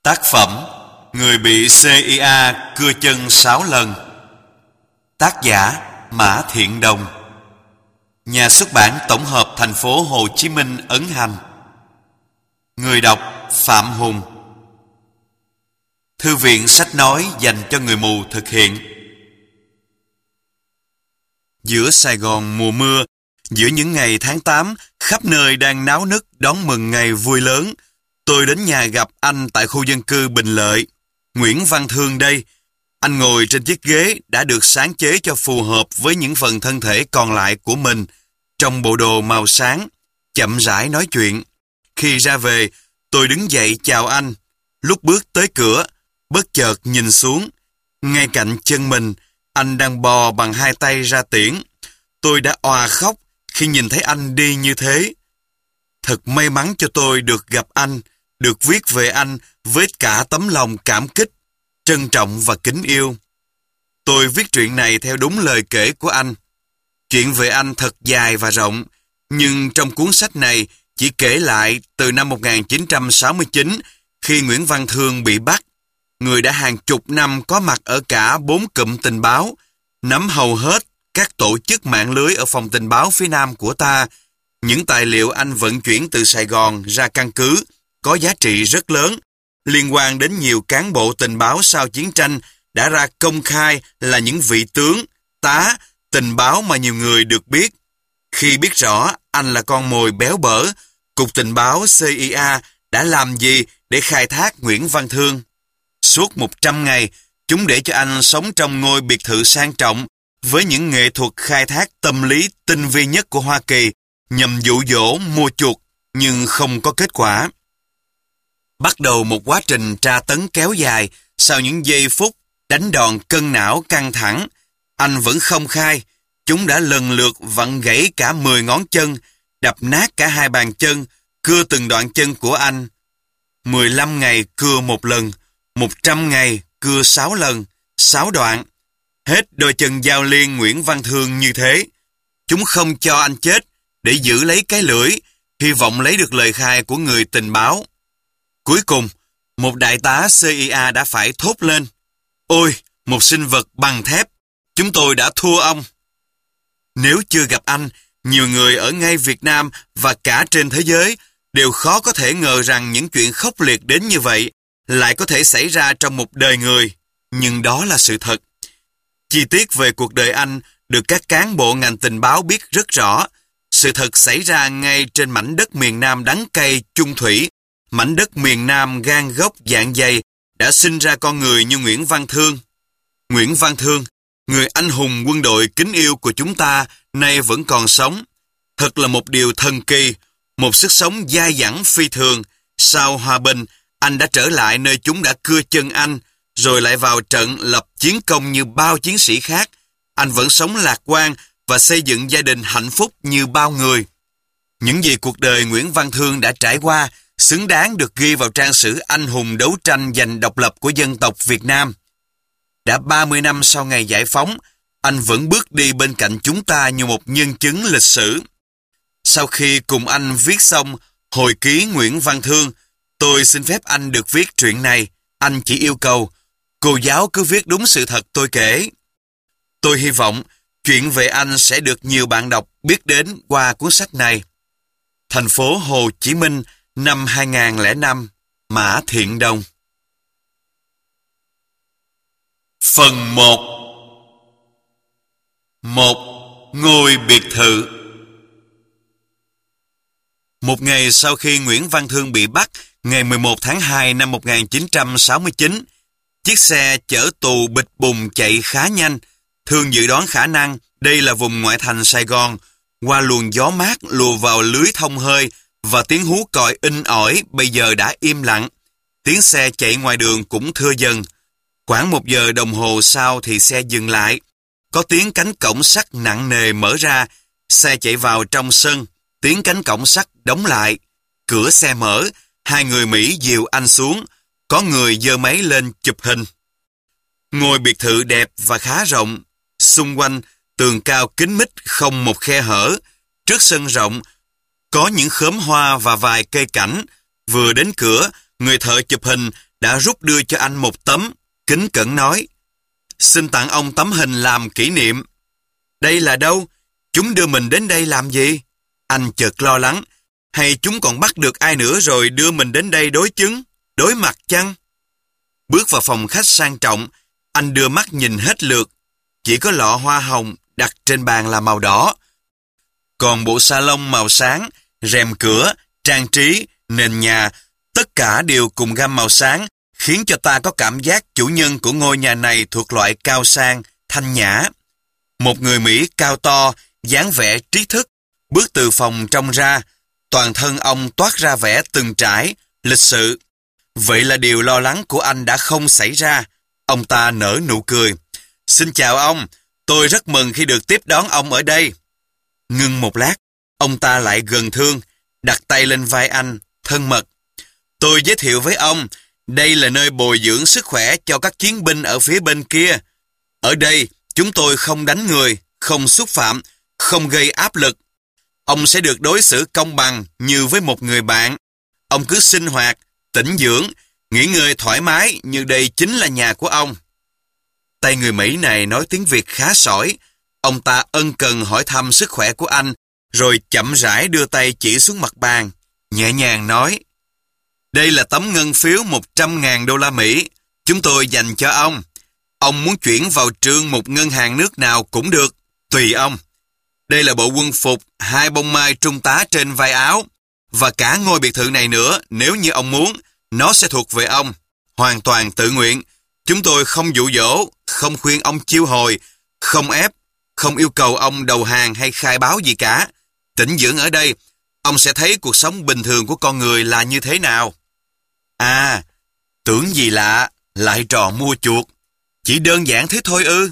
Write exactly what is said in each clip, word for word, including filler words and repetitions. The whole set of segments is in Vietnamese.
Tác phẩm Người bị xê i a cưa chân sáu lần. Tác giả Mã Thiện Đồng. Nhà xuất bản tổng hợp thành phố Hồ Chí Minh ấn hành. Người đọc Phạm Hùng. Thư viện sách nói dành cho người mù thực hiện. Giữa Sài Gòn mùa mưa, giữa những ngày tháng tám, khắp nơi đang náo nức đón mừng ngày vui lớn, tôi đến nhà gặp anh tại khu dân cư Bình Lợi. Nguyễn Văn Thương đây. Anh ngồi trên chiếc ghế đã được sáng chế cho phù hợp với những phần thân thể còn lại của mình, trong bộ đồ màu sáng, chậm rãi nói chuyện. Khi ra về, tôi đứng dậy chào anh. Lúc bước tới cửa, bất chợt nhìn xuống. Ngay cạnh chân mình, anh đang bò bằng hai tay ra tiễn. Tôi đã òa khóc khi nhìn thấy anh đi như thế. Thật may mắn cho tôi được gặp anh, được viết về anh với cả tấm lòng cảm kích, trân trọng và kính yêu. Tôi viết truyện này theo đúng lời kể của anh. Chuyện về anh thật dài và rộng, nhưng trong cuốn sách này chỉ kể lại từ năm một nghìn chín trăm sáu mươi chín, khi Nguyễn Văn Thương bị bắt. Người đã hàng chục năm có mặt ở cả bốn cụm tình báo, nắm hầu hết các tổ chức mạng lưới ở phòng tình báo phía Nam của ta. Những tài liệu anh vận chuyển từ Sài Gòn ra căn cứ có giá trị rất lớn, liên quan đến nhiều cán bộ tình báo sau chiến tranh đã ra công khai là những vị tướng, tá, tình báo mà nhiều người được biết. Khi biết rõ anh là con mồi béo bở, Cục Tình báo xê i a đã làm gì để khai thác Nguyễn Văn Thương? Suốt một trăm ngày, chúng để cho anh sống trong ngôi biệt thự sang trọng với những nghệ thuật khai thác tâm lý tinh vi nhất của Hoa Kỳ, nhằm dụ dỗ mua chuộc, nhưng không có kết quả. Bắt đầu một quá trình tra tấn kéo dài. Sau những giây phút đánh đòn cân não căng thẳng, anh vẫn không khai. Chúng đã lần lượt vặn gãy cả mười ngón chân, đập nát cả hai bàn chân, cưa từng đoạn chân của anh. mười lăm ngày cưa một lần, một trăm ngày cưa sáu lần, sáu đoạn. Hết đôi chân Giao Liên Nguyễn Văn Thương như thế. Chúng không cho anh chết để giữ lấy cái lưỡi, hy vọng lấy được lời khai của người tình báo. Cuối cùng, một đại tá xê i a đã phải thốt lên: "Ôi, một sinh vật bằng thép, chúng tôi đã thua ông." Nếu chưa gặp anh, nhiều người ở ngay Việt Nam và cả trên thế giới đều khó có thể ngờ rằng những chuyện khốc liệt đến như vậy lại có thể xảy ra trong một đời người. Nhưng đó là sự thật. Chi tiết về cuộc đời anh được các cán bộ ngành tình báo biết rất rõ. Sự thật xảy ra ngay trên mảnh đất miền Nam đắng cay chung thủy, mảnh đất miền Nam gan gốc dạng dày đã sinh ra con người như Nguyễn Văn Thương. Nguyễn Văn Thương, người anh hùng quân đội kính yêu của chúng ta, nay vẫn còn sống. Thật là một điều thần kỳ, một sức sống dai dẳng phi thường. Sau hòa bình, anh đã trở lại nơi chúng đã cưa chân anh, rồi lại vào trận lập chiến công như bao chiến sĩ khác. Anh vẫn sống lạc quan và xây dựng gia đình hạnh phúc như bao người. Những gì cuộc đời Nguyễn Văn Thương đã trải qua xứng đáng được ghi vào trang sử anh hùng đấu tranh giành độc lập của dân tộc Việt Nam. Đã ba mươi năm sau ngày giải phóng, anh vẫn bước đi bên cạnh chúng ta như một nhân chứng lịch sử. Sau khi cùng anh viết xong Hồi ký Nguyễn Văn Thương, tôi xin phép anh được viết truyện này. Anh chỉ yêu cầu cô giáo cứ viết đúng sự thật tôi kể. Tôi hy vọng chuyện về anh sẽ được nhiều bạn đọc biết đến qua cuốn sách này. Thành phố Hồ Chí Minh, năm hai nghìn lẻ năm. Mã Thiện Đồng. Phần một. Một ngôi biệt thự. Một ngày sau khi Nguyễn Văn Thương bị bắt, ngày mười một tháng hai năm một nghìn chín trăm sáu mươi chín, chiếc xe chở tù bịch bùng chạy khá nhanh. Thương dự đoán khả năng đây là vùng ngoại thành Sài Gòn. Qua luồng gió mát lùa vào lưới thông hơi và tiếng hú còi inh ỏi bây giờ đã im lặng. Tiếng xe chạy ngoài đường cũng thưa dần. Khoảng một giờ đồng hồ sau thì xe dừng lại. Có tiếng cánh cổng sắt nặng nề mở ra. Xe chạy vào trong sân. Tiếng cánh cổng sắt đóng lại. Cửa xe mở. Hai người Mỹ dìu anh xuống. Có người giơ máy lên chụp hình. Ngôi biệt thự đẹp và khá rộng. Xung quanh tường cao kín mít không một khe hở. Trước sân rộng có những khóm hoa và vài cây cảnh. Vừa đến cửa, người thợ chụp hình đã rút đưa cho anh một tấm, kính cẩn nói: "Xin tặng ông tấm hình làm kỷ niệm." "Đây là đâu? Chúng đưa mình đến đây làm gì?" Anh chợt lo lắng. "Hay chúng còn bắt được ai nữa rồi đưa mình đến đây đối chứng, đối mặt chăng?" Bước vào phòng khách sang trọng, anh đưa mắt nhìn hết lượt. Chỉ có lọ hoa hồng đặt trên bàn là màu đỏ. Còn bộ salon màu sáng, rèm cửa, trang trí, nền nhà, tất cả đều cùng gam màu sáng, khiến cho ta có cảm giác chủ nhân của ngôi nhà này thuộc loại cao sang, thanh nhã. Một người Mỹ cao to, dáng vẻ trí thức, bước từ phòng trong ra, toàn thân ông toát ra vẻ từng trải, lịch sự. Vậy là điều lo lắng của anh đã không xảy ra. Ông ta nở nụ cười. "Xin chào ông, tôi rất mừng khi được tiếp đón ông ở đây." Ngưng một lát, ông ta lại gần Thương, đặt tay lên vai anh, thân mật. "Tôi giới thiệu với ông, đây là nơi bồi dưỡng sức khỏe cho các chiến binh ở phía bên kia. Ở đây, chúng tôi không đánh người, không xúc phạm, không gây áp lực. Ông sẽ được đối xử công bằng như với một người bạn. Ông cứ sinh hoạt, tĩnh dưỡng, nghỉ ngơi thoải mái như đây chính là nhà của ông." Tay người Mỹ này nói tiếng Việt khá sỏi. Ông ta ân cần hỏi thăm sức khỏe của anh, rồi chậm rãi đưa tay chỉ xuống mặt bàn, nhẹ nhàng nói: "Đây là tấm ngân phiếu một trăm ngàn đô la Mỹ. Chúng tôi dành cho ông. Ông muốn chuyển vào trương một ngân hàng nước nào cũng được, tùy ông. Đây là bộ quân phục, hai bông mai trung tá trên vai áo, và cả ngôi biệt thự này nữa, nếu như ông muốn, nó sẽ thuộc về ông. Hoàn toàn tự nguyện. Chúng tôi không dụ dỗ, không khuyên ông chiêu hồi, không ép, không yêu cầu ông đầu hàng hay khai báo gì cả. Tĩnh dưỡng ở đây, ông sẽ thấy cuộc sống bình thường của con người là như thế nào." "À, tưởng gì lạ, lại trò mua chuộc. Chỉ đơn giản thế thôi ư?"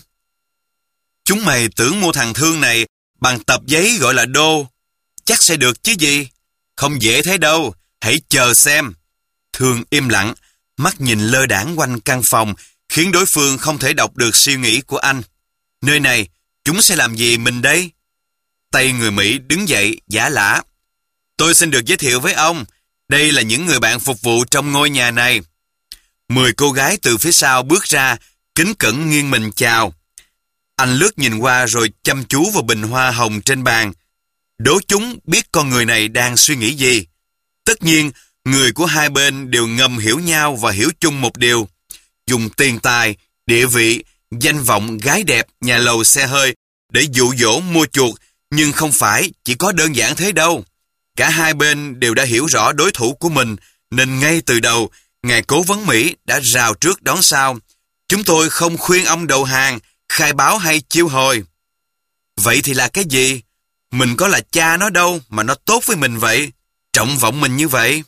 "Chúng mày tưởng mua thằng Thương này bằng tập giấy gọi là đô. Chắc sẽ được chứ gì. Không dễ thế đâu, hãy chờ xem." Thương im lặng, mắt nhìn lơ đãng quanh căn phòng, khiến đối phương không thể đọc được suy nghĩ của anh. "Nơi này, chúng sẽ làm gì mình đây?" Tay người Mỹ đứng dậy, giả lả. "Tôi xin được giới thiệu với ông, đây là những người bạn phục vụ trong ngôi nhà này." Mười cô gái từ phía sau bước ra, kính cẩn nghiêng mình chào. Anh lướt nhìn qua rồi chăm chú vào bình hoa hồng trên bàn. Đố chúng biết con người này đang suy nghĩ gì. Tất nhiên, người của hai bên đều ngầm hiểu nhau và hiểu chung một điều. Dùng tiền tài, địa vị, danh vọng, gái đẹp, nhà lầu, xe hơi để dụ dỗ mua chuộc, nhưng không phải chỉ có đơn giản thế đâu. Cả hai bên đều đã hiểu rõ đối thủ của mình, nên ngay từ đầu, ngài cố vấn Mỹ đã rào trước đón sau. "Chúng tôi không khuyên ông đầu hàng, khai báo hay chiêu hồi." "Vậy thì là cái gì? Mình có là cha nó đâu mà nó tốt với mình vậy, trọng vọng mình như vậy."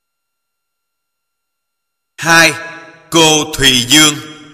Hai. Cô Thùy Dương.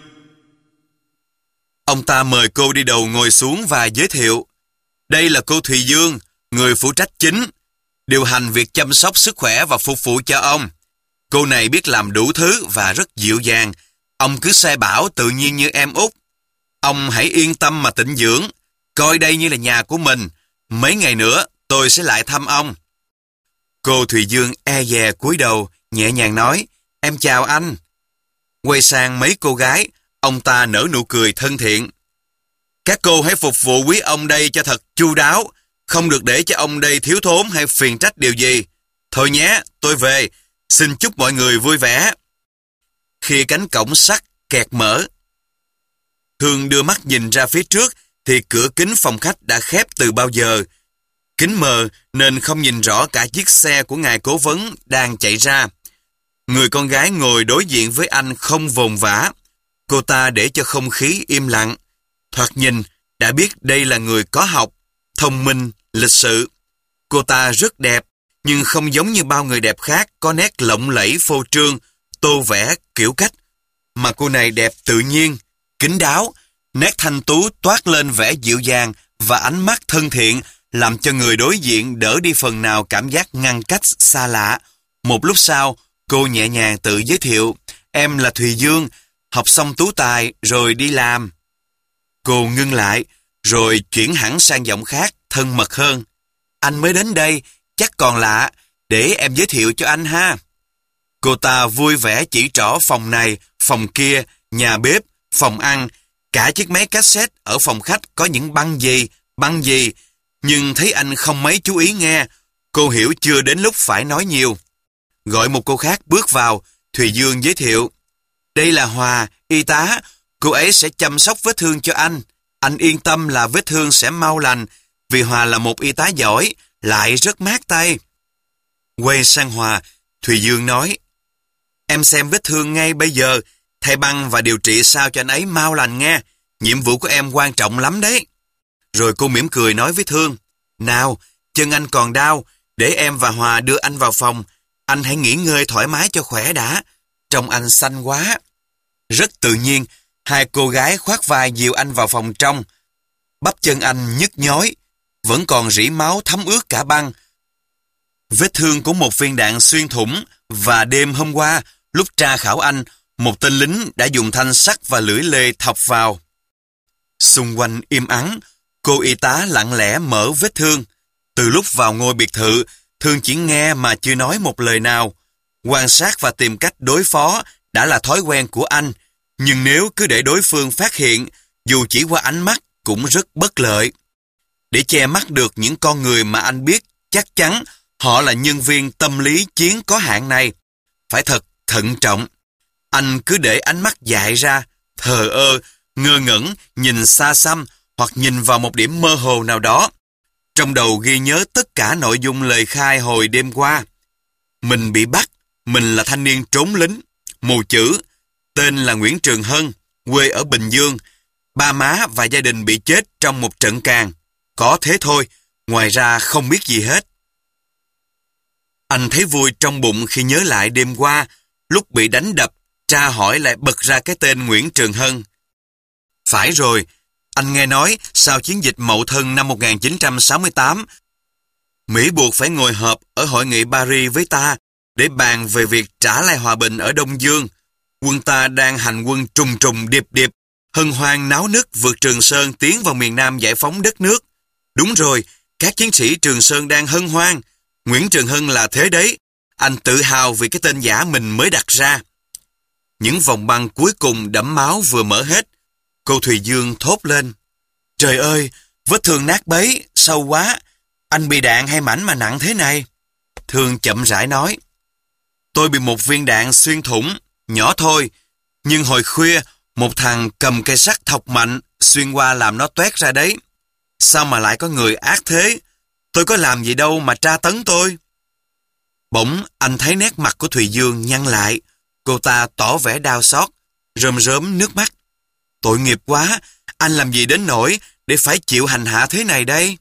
Ông ta mời cô đi đầu ngồi xuống và giới thiệu. "Đây là cô Thùy Dương, người phụ trách chính, điều hành việc chăm sóc sức khỏe và phục vụ cho ông. Cô này biết làm đủ thứ và rất dịu dàng. Ông cứ sai bảo tự nhiên như em út. Ông hãy yên tâm mà tĩnh dưỡng, coi đây như là nhà của mình. Mấy ngày nữa tôi sẽ lại thăm ông." Cô Thùy Dương e dè cúi đầu, nhẹ nhàng nói: "Em chào anh." Quay sang mấy cô gái, ông ta nở nụ cười thân thiện. "Các cô hãy phục vụ quý ông đây cho thật chu đáo, không được để cho ông đây thiếu thốn hay phiền trách điều gì. Thôi nhé, tôi về, xin chúc mọi người vui vẻ." Khi cánh cổng sắt kẹt mở, Thương đưa mắt nhìn ra phía trước thì cửa kính phòng khách đã khép từ bao giờ. Kính mờ nên không nhìn rõ cả chiếc xe của ngài cố vấn đang chạy ra. Người con gái ngồi đối diện với anh không vồn vã. Cô ta để cho không khí im lặng. Thoạt nhìn đã biết đây là người có học, thông minh, lịch sự. Cô ta rất đẹp, nhưng không giống như bao người đẹp khác có nét lộng lẫy phô trương, tô vẽ kiểu cách. Mà cô này đẹp tự nhiên, kín đáo, nét thanh tú toát lên vẻ dịu dàng và ánh mắt thân thiện, làm cho người đối diện đỡ đi phần nào cảm giác ngăn cách xa lạ. Một lúc sau, cô nhẹ nhàng tự giới thiệu: "Em là Thùy Dương, học xong tú tài rồi đi làm." Cô ngưng lại, rồi chuyển hẳn sang giọng khác, thân mật hơn: "Anh mới đến đây, chắc còn lạ, để em giới thiệu cho anh ha." Cô ta vui vẻ chỉ trỏ phòng này, phòng kia, nhà bếp, phòng ăn, cả chiếc máy cassette ở phòng khách có những băng gì, băng gì. Nhưng thấy anh không mấy chú ý nghe, cô hiểu chưa đến lúc phải nói nhiều. Gọi một cô khác bước vào, Thùy Dương giới thiệu. Đây là Hòa, y tá, cô ấy sẽ chăm sóc vết thương cho anh. Anh yên tâm là vết thương sẽ mau lành, vì Hòa là một y tá giỏi, lại rất mát tay. Quay sang Hòa, Thùy Dương nói, em xem vết thương ngay bây giờ, thay băng và điều trị sao cho anh ấy mau lành nghe. Nhiệm vụ của em quan trọng lắm đấy. Rồi cô mỉm cười nói với Thương, nào, chân anh còn đau, để em và Hòa đưa anh vào phòng. Anh hãy nghỉ ngơi thoải mái cho khỏe đã. Trông anh xanh quá. Rất tự nhiên, hai cô gái khoác vai dìu anh vào phòng trong. Bắp chân anh nhức nhói, vẫn còn rỉ máu thấm ướt cả băng. Vết thương của một viên đạn xuyên thủng, và đêm hôm qua, lúc tra khảo anh, một tên lính đã dùng thanh sắt và lưỡi lê thọc vào. Xung quanh im ắng, cô y tá lặng lẽ mở vết thương. Từ lúc vào ngôi biệt thự, Thương chỉ nghe mà chưa nói một lời nào. Quan sát và tìm cách đối phó đã là thói quen của anh, nhưng nếu cứ để đối phương phát hiện, dù chỉ qua ánh mắt cũng rất bất lợi. Để che mắt được những con người mà anh biết chắc chắn họ là nhân viên tâm lý chiến có hạn này, phải thật thận trọng. Anh cứ để ánh mắt dại ra, thờ ơ, ngơ ngẩn, nhìn xa xăm hoặc nhìn vào một điểm mơ hồ nào đó. Trong đầu ghi nhớ tất cả nội dung lời khai hồi đêm qua. Mình bị bắt, mình là thanh niên trốn lính, mù chữ, tên là Nguyễn Trường Hân, quê ở Bình Dương. Ba má và gia đình bị chết trong một trận càn. Có thế thôi, ngoài ra không biết gì hết. Anh thấy vui trong bụng khi nhớ lại đêm qua, lúc bị đánh đập, tra hỏi lại bật ra cái tên Nguyễn Trường Hân. Phải rồi, anh nghe nói sau chiến dịch Mậu Thân năm một nghìn chín trăm sáu mươi tám, Mỹ buộc phải ngồi họp ở hội nghị Paris với ta để bàn về việc trả lại hòa bình ở Đông Dương. Quân ta đang hành quân trùng trùng điệp điệp, hân hoan náo nức vượt Trường Sơn tiến vào miền Nam giải phóng đất nước. Đúng rồi, các chiến sĩ Trường Sơn đang hân hoan. Nguyễn Trường Hân là thế đấy. Anh tự hào vì cái tên giả mình mới đặt ra. Những vòng băng cuối cùng đẫm máu vừa mở hết. Cô Thùy Dương thốt lên. Trời ơi, vết thương nát bấy, sâu quá. Anh bị đạn hay mảnh mà nặng thế này? Thương chậm rãi nói. Tôi bị một viên đạn xuyên thủng, nhỏ thôi. Nhưng hồi khuya, một thằng cầm cây sắt thọc mạnh, xuyên qua làm nó toét ra đấy. Sao mà lại có người ác thế? Tôi có làm gì đâu mà tra tấn tôi. Bỗng anh thấy nét mặt của Thùy Dương nhăn lại. Cô ta tỏ vẻ đau xót, rơm rớm nước mắt. Tội nghiệp quá, anh làm gì đến nỗi để phải chịu hành hạ thế này đây?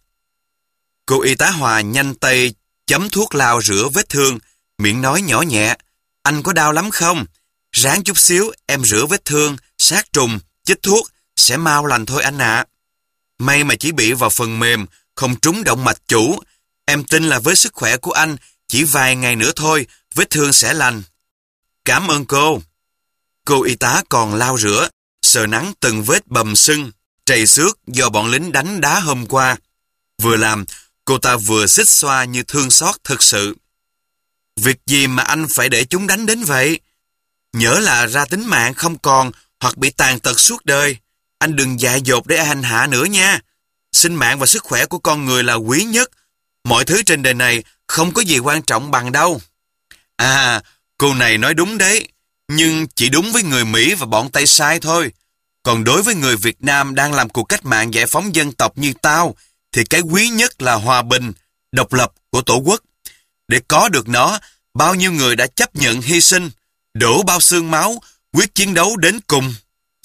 Cô y tá Hòa nhanh tay chấm thuốc lao rửa vết thương, miệng nói nhỏ nhẹ. Anh có đau lắm không? Ráng chút xíu, em rửa vết thương, sát trùng, chích thuốc, sẽ mau lành thôi anh ạ. May mà chỉ bị vào phần mềm, không trúng động mạch chủ. Em tin là với sức khỏe của anh, chỉ vài ngày nữa thôi, vết thương sẽ lành. Cảm ơn cô. Cô y tá còn lau rửa, sờ nắng từng vết bầm sưng, trầy xước do bọn lính đánh đá hôm qua. Vừa làm, cô ta vừa xích xoa như thương xót thực sự. Việc gì mà anh phải để chúng đánh đến vậy? Nhỡ là ra tính mạng không còn hoặc bị tàn tật suốt đời. Anh đừng dại dột để hành hạ nữa nha. Sinh mạng và sức khỏe của con người là quý nhất. Mọi thứ trên đời này không có gì quan trọng bằng đâu. À, cô này nói đúng đấy. Nhưng chỉ đúng với người Mỹ và bọn Tây sai thôi. Còn đối với người Việt Nam đang làm cuộc cách mạng giải phóng dân tộc như tao, thì cái quý nhất là hòa bình, độc lập của Tổ quốc. Để có được nó, bao nhiêu người đã chấp nhận hy sinh, đổ bao xương máu, quyết chiến đấu đến cùng.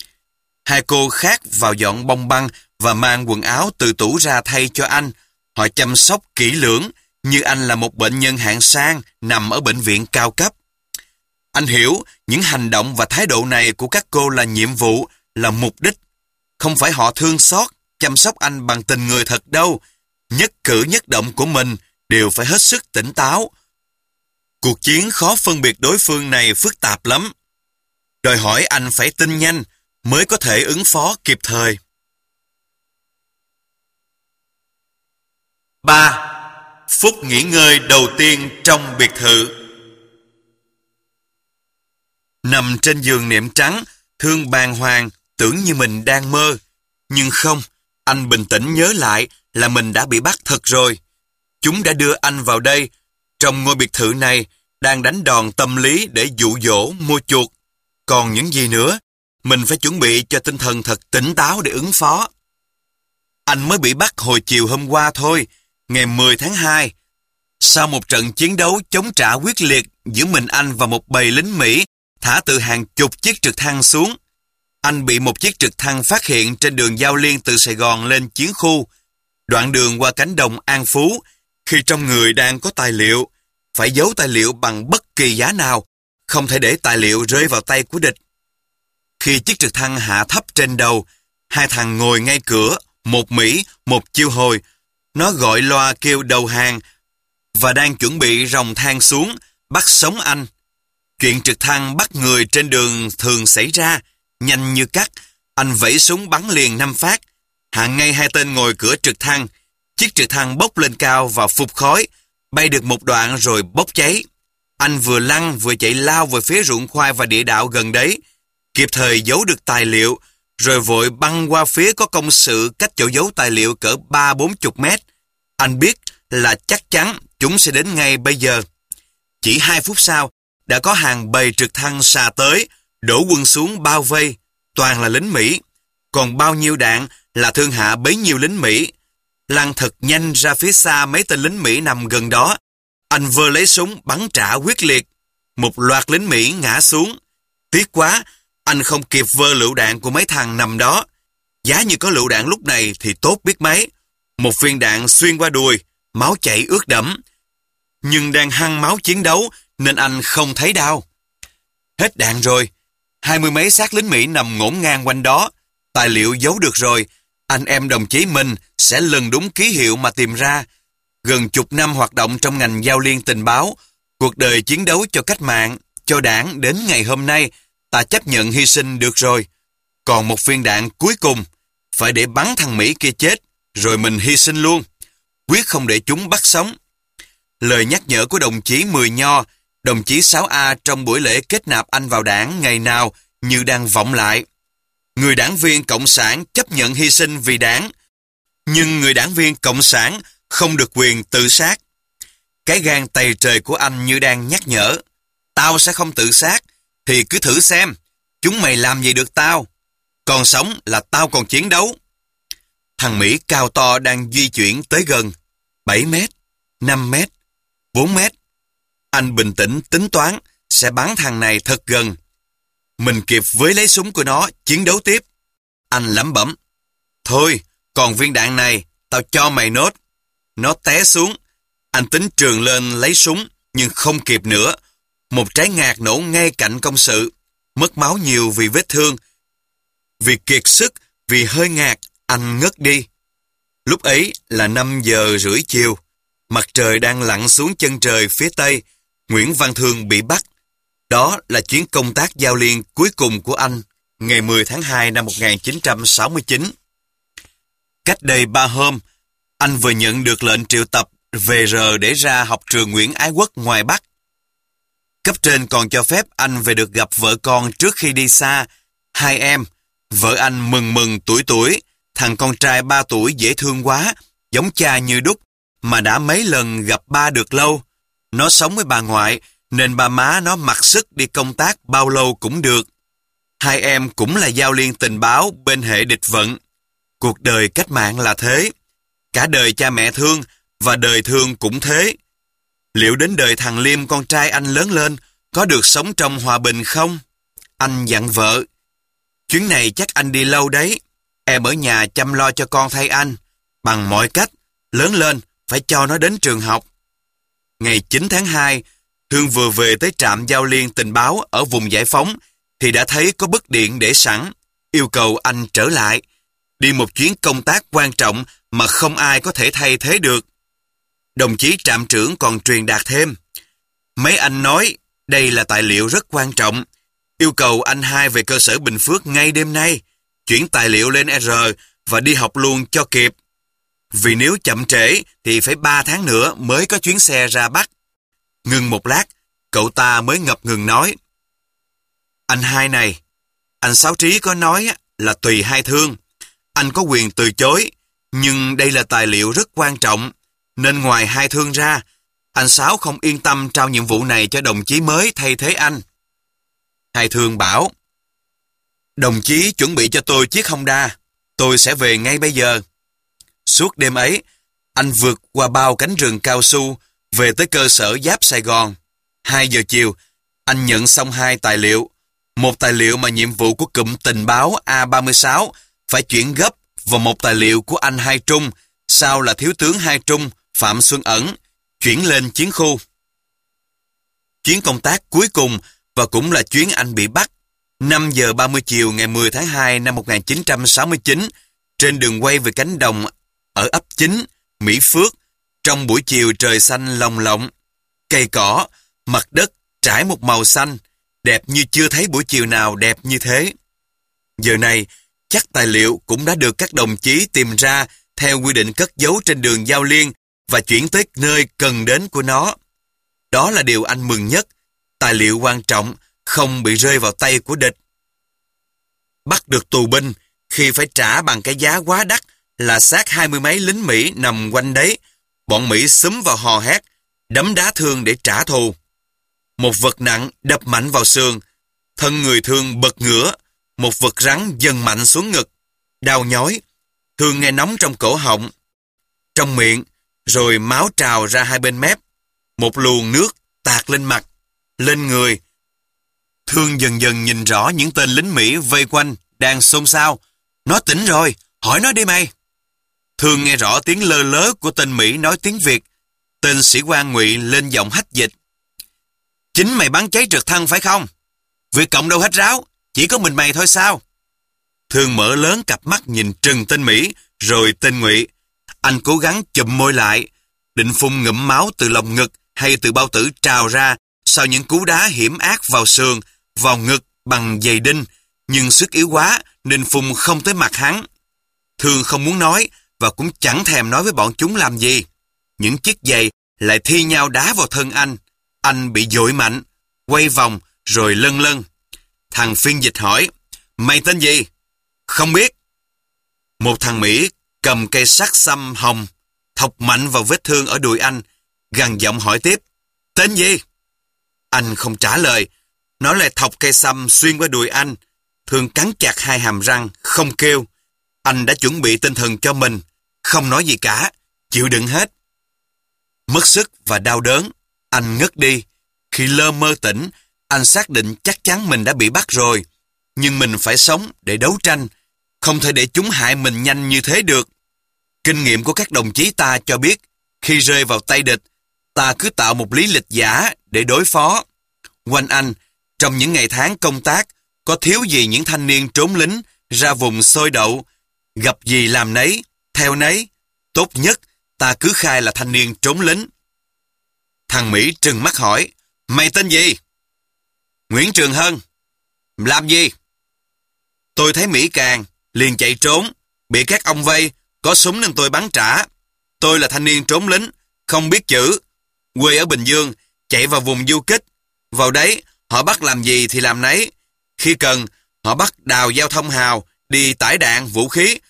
Hai cô khác vào dọn bông băng và mang quần áo từ tủ ra thay cho anh. Họ chăm sóc kỹ lưỡng, như anh là một bệnh nhân hạng sang nằm ở bệnh viện cao cấp. Anh hiểu những hành động và thái độ này của các cô là nhiệm vụ, là mục đích. Không phải họ thương xót, chăm sóc anh bằng tình người thật đâu. Nhất cử nhất động của mình đều phải hết sức tỉnh táo. Cuộc chiến khó phân biệt đối phương này phức tạp lắm. Đòi hỏi anh phải tin nhanh mới có thể ứng phó kịp thời. ba. Phút nghỉ ngơi đầu tiên trong biệt thự. nằm trên giường nệm trắng, Thương bàng hoàng, tưởng như mình đang mơ. Nhưng không, anh bình tĩnh nhớ lại là mình đã bị bắt thật rồi. Chúng đã đưa anh vào đây, trong ngôi biệt thự này, đang đánh đòn tâm lý để dụ dỗ, mua chuộc. Còn những gì nữa? Mình phải chuẩn bị cho tinh thần thật tỉnh táo để ứng phó. Anh mới bị bắt hồi chiều hôm qua thôi, ngày mười tháng hai. Sau một trận chiến đấu chống trả quyết liệt giữa mình anh và một bầy lính Mỹ thả từ hàng chục chiếc trực thăng xuống. Anh bị một chiếc trực thăng phát hiện trên đường giao liên từ Sài Gòn lên chiến khu, đoạn đường qua cánh đồng An Phú, khi trong người đang có tài liệu. Phải giấu tài liệu bằng bất kỳ giá nào, không thể để tài liệu rơi vào tay của địch. Khi chiếc trực thăng hạ thấp trên đầu, hai thằng ngồi ngay cửa, một Mỹ, một chiêu hồi. Nó gọi loa kêu đầu hàng và đang chuẩn bị ròng thang xuống, bắt sống anh. Chuyện trực thăng bắt người trên đường thường xảy ra, nhanh như cắt. Anh vẫy súng bắn liền năm phát, hạ ngay hai tên ngồi cửa trực thăng. Chiếc trực thăng bốc lên cao và phụt khói, bay được một đoạn rồi bốc cháy. Anh vừa lăn vừa chạy lao về phía ruộng khoai và địa đạo gần đấy, kịp thời giấu được tài liệu, rồi vội băng qua phía có công sự cách chỗ giấu tài liệu cỡ ba bốn chục mét. Anh biết là chắc chắn chúng sẽ đến ngay bây giờ. Chỉ hai phút sau, đã có hàng bầy trực thăng xà tới, đổ quân xuống bao vây, toàn là lính Mỹ. Còn bao nhiêu đạn là Thương hạ bấy nhiêu lính Mỹ. Lăn thật nhanh ra phía xa mấy tên lính Mỹ nằm gần đó. Anh vơ lấy súng bắn trả quyết liệt. Một loạt lính Mỹ ngã xuống. Tiếc quá, anh không kịp vơ lựu đạn của mấy thằng nằm đó. Giá như có lựu đạn lúc này thì tốt biết mấy. Một viên đạn xuyên qua đùi, máu chảy ướt đẫm. Nhưng đang hăng máu chiến đấu nên anh không thấy đau. Hết đạn rồi. Hai mươi mấy xác lính Mỹ nằm ngổn ngang quanh đó. Tài liệu giấu được rồi. Anh em đồng chí mình sẽ lần đúng ký hiệu mà tìm ra. Gần chục năm hoạt động trong ngành giao liên tình báo, cuộc đời chiến đấu cho cách mạng, cho đảng đến ngày hôm nay, ta chấp nhận hy sinh được rồi. Còn một viên đạn cuối cùng, phải để bắn thằng Mỹ kia chết, rồi mình hy sinh luôn. Quyết không để chúng bắt sống. Lời nhắc nhở của đồng chí Mười Nho, đồng chí sáu A trong buổi lễ kết nạp anh vào đảng ngày nào như đang vọng lại. Người đảng viên Cộng sản chấp nhận hy sinh vì đảng, nhưng người đảng viên Cộng sản không được quyền tự sát. Cái gan tày trời của anh như đang nhắc nhở. Tao sẽ không tự sát, thì cứ thử xem, chúng mày làm gì được tao. Còn sống là tao còn chiến đấu. Thằng Mỹ cao to đang di chuyển tới gần. bảy mét, năm mét, bốn mét. Anh bình tĩnh tính toán sẽ bắn thằng này thật gần. Mình kịp với lấy súng của nó chiến đấu tiếp. Anh lẩm bẩm. Thôi, còn viên đạn này, tao cho mày nốt. Nó té xuống. Anh tính trường lên lấy súng, nhưng không kịp nữa. Một trái ngạt nổ ngay cạnh công sự. Mất máu nhiều vì vết thương. Vì kiệt sức, vì hơi ngạt, anh ngất đi. Lúc ấy là năm giờ rưỡi chiều. Mặt trời đang lặn xuống chân trời phía tây. Nguyễn Văn Thương bị bắt. Đó là chuyến công tác giao liên cuối cùng của anh, ngày mười tháng hai năm một nghìn chín trăm sáu mươi chín. Cách đây ba hôm, anh vừa nhận được lệnh triệu tập về rờ để ra học trường Nguyễn Ái Quốc ngoài Bắc. Cấp trên còn cho phép anh về được gặp vợ con trước khi đi xa. Hai em, vợ anh mừng mừng tuổi tuổi, thằng con trai ba tuổi dễ thương quá, giống cha như đúc, mà đã mấy lần gặp ba được lâu. Nó sống với bà ngoại, nên ba má nó mặc sức đi công tác bao lâu cũng được. Hai em cũng là giao liên tình báo bên hệ địch vận. Cuộc đời cách mạng là thế. Cả đời cha mẹ Thương và đời Thương cũng thế. Liệu đến đời thằng Liêm con trai anh lớn lên có được sống trong hòa bình không? Anh dặn vợ. Chuyến này chắc anh đi lâu đấy. Em ở nhà chăm lo cho con thay anh. Bằng mọi cách, lớn lên phải cho nó đến trường học. Ngày chín tháng hai, Thương vừa về tới trạm giao liên tình báo ở vùng Giải Phóng thì đã thấy có bức điện để sẵn, yêu cầu anh trở lại, đi một chuyến công tác quan trọng mà không ai có thể thay thế được. Đồng chí trạm trưởng còn truyền đạt thêm, mấy anh nói đây là tài liệu rất quan trọng, yêu cầu anh hai về cơ sở Bình Phước ngay đêm nay, chuyển tài liệu lên R và đi học luôn cho kịp. Vì nếu chậm trễ thì phải ba tháng nữa mới có chuyến xe ra Bắc. Ngừng một lát, cậu ta mới ngập ngừng nói, Anh hai này, anh Sáu Trí có nói là tùy hai Thương. Anh có quyền từ chối, nhưng đây là tài liệu rất quan trọng, nên ngoài hai Thương ra, anh Sáu không yên tâm trao nhiệm vụ này cho đồng chí mới thay thế anh. Hai Thương bảo, đồng chí chuẩn bị cho tôi chiếc Honda, tôi sẽ về ngay bây giờ. Suốt đêm ấy, anh vượt qua bao cánh rừng cao su, về tới cơ sở giáp Sài Gòn. Hai giờ chiều, anh nhận xong hai tài liệu. Một tài liệu mà nhiệm vụ của cụm tình báo A ba mươi sáu phải chuyển gấp, và một tài liệu của anh Hai Trung, sau là Thiếu tướng Hai Trung, Phạm Xuân Ẩn, chuyển lên chiến khu. Chuyến công tác cuối cùng và cũng là chuyến anh bị bắt, năm giờ ba mươi chiều ngày mười tháng hai năm một nghìn chín trăm sáu mươi chín, trên đường quay về cánh đồng ở ấp chín, Mỹ Phước, trong buổi chiều trời xanh lồng lộng, cây cỏ, mặt đất trải một màu xanh, đẹp như chưa thấy buổi chiều nào đẹp như thế. Giờ này, chắc tài liệu cũng đã được các đồng chí tìm ra theo quy định cất giấu trên đường Giao Liên và chuyển tới nơi cần đến của nó. Đó là điều anh mừng nhất, tài liệu quan trọng không bị rơi vào tay của địch. Bắt được tù binh khi phải trả bằng cái giá quá đắt là xác hai mươi mấy lính Mỹ nằm quanh đấy. Bọn Mỹ xúm vào hò hét, đấm đá Thương để trả thù. Một vật nặng đập mạnh vào sườn, thân người Thương bật ngửa, một vật rắn dần mạnh xuống ngực, đau nhói. Thương nghe nóng trong cổ họng, trong miệng, rồi máu trào ra hai bên mép. Một luồng nước tạt lên mặt, lên người. Thương dần dần nhìn rõ những tên lính Mỹ vây quanh, đang xôn xao. Nó tỉnh rồi, hỏi nó đi mày. Thương nghe rõ tiếng lơ lớ của tên Mỹ nói tiếng Việt. Tên sĩ quan Ngụy lên giọng hách dịch. Chính mày bắn cháy trực thăng phải không? Việt Cộng đâu hết ráo, chỉ có mình mày thôi sao? Thương mở lớn cặp mắt nhìn trừng tên Mỹ, rồi tên Ngụy. Anh cố gắng chụm môi lại, định phun ngụm máu từ lồng ngực hay từ bao tử trào ra sau những cú đá hiểm ác vào sườn, vào ngực bằng giày đinh, nhưng sức yếu quá nên phun không tới mặt hắn. Thương không muốn nói và cũng chẳng thèm nói với bọn chúng làm gì. Những chiếc giày lại thi nhau đá vào thân anh. Anh bị dội mạnh, quay vòng rồi lân lân. Thằng phiên dịch hỏi, mày tên gì? Không biết. Một thằng Mỹ cầm cây sắt xăm hồng, thọc mạnh vào vết thương ở đùi anh, gằn giọng hỏi tiếp, tên gì? Anh không trả lời, nó lại thọc cây xăm xuyên qua đùi anh. Thương cắn chặt hai hàm răng, không kêu. Anh đã chuẩn bị tinh thần cho mình, không nói gì cả, chịu đựng hết. Mất sức và đau đớn, anh ngất đi. Khi lơ mơ tỉnh, anh xác định chắc chắn mình đã bị bắt rồi. Nhưng mình phải sống để đấu tranh, không thể để chúng hại mình nhanh như thế được. Kinh nghiệm của các đồng chí ta cho biết, khi rơi vào tay địch, ta cứ tạo một lý lịch giả để đối phó. Quanh anh, trong những ngày tháng công tác, có thiếu gì những thanh niên trốn lính ra vùng xôi đậu, gặp gì làm nấy, theo nấy. Tốt nhất, ta cứ khai là thanh niên trốn lính. Thằng Mỹ trừng mắt hỏi, mày tên gì? Nguyễn Trường Hân. Làm gì? Tôi thấy Mỹ Càng, liền chạy trốn, bị các ông vây, có súng nên tôi bắn trả. Tôi là thanh niên trốn lính, không biết chữ, quê ở Bình Dương, chạy vào vùng du kích. Vào đấy, họ bắt làm gì thì làm nấy. Khi cần, họ bắt đào giao thông hào, đi tải đạn, vũ khí.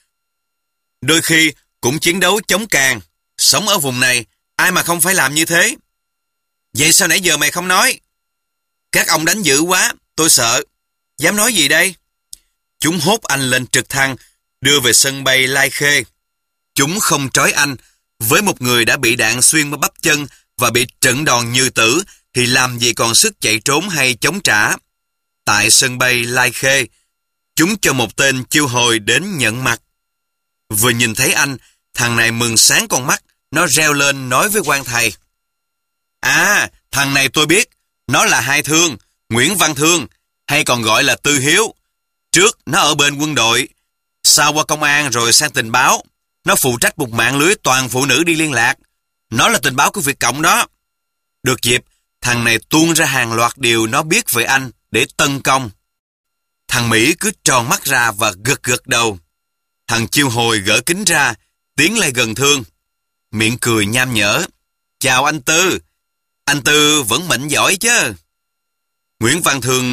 Đôi khi cũng chiến đấu chống Càng. Sống ở vùng này, ai mà không phải làm như thế? Vậy sao nãy giờ mày không nói? Các ông đánh dữ quá, tôi sợ. Dám nói gì đây? Chúng hốt anh lên trực thăng, đưa về sân bay Lai Khê. Chúng không trói anh. Với một người đã bị đạn xuyên vào bắp chân và bị trận đòn như tử, thì làm gì còn sức chạy trốn hay chống trả. Tại sân bay Lai Khê, chúng cho một tên chiêu hồi đến nhận mặt. Vừa nhìn thấy anh, thằng này mừng sáng con mắt, nó reo lên nói với quan thầy. À, thằng này tôi biết, nó là Hai Thương, Nguyễn Văn Thương, hay còn gọi là Tư Hiếu. Trước, nó ở bên quân đội, sau qua công an rồi sang tình báo. Nó phụ trách một mạng lưới toàn phụ nữ đi liên lạc. Nó là tình báo của Việt Cộng đó. Được dịp, thằng này tuôn ra hàng loạt điều nó biết về anh để tấn công. Thằng Mỹ cứ tròn mắt ra và gật gật đầu. Thằng chiêu hồi gỡ kính ra, tiến lại gần Thương. Miệng cười nham nhở. Chào anh Tư. Anh Tư vẫn mạnh giỏi chứ. Nguyễn Văn Thương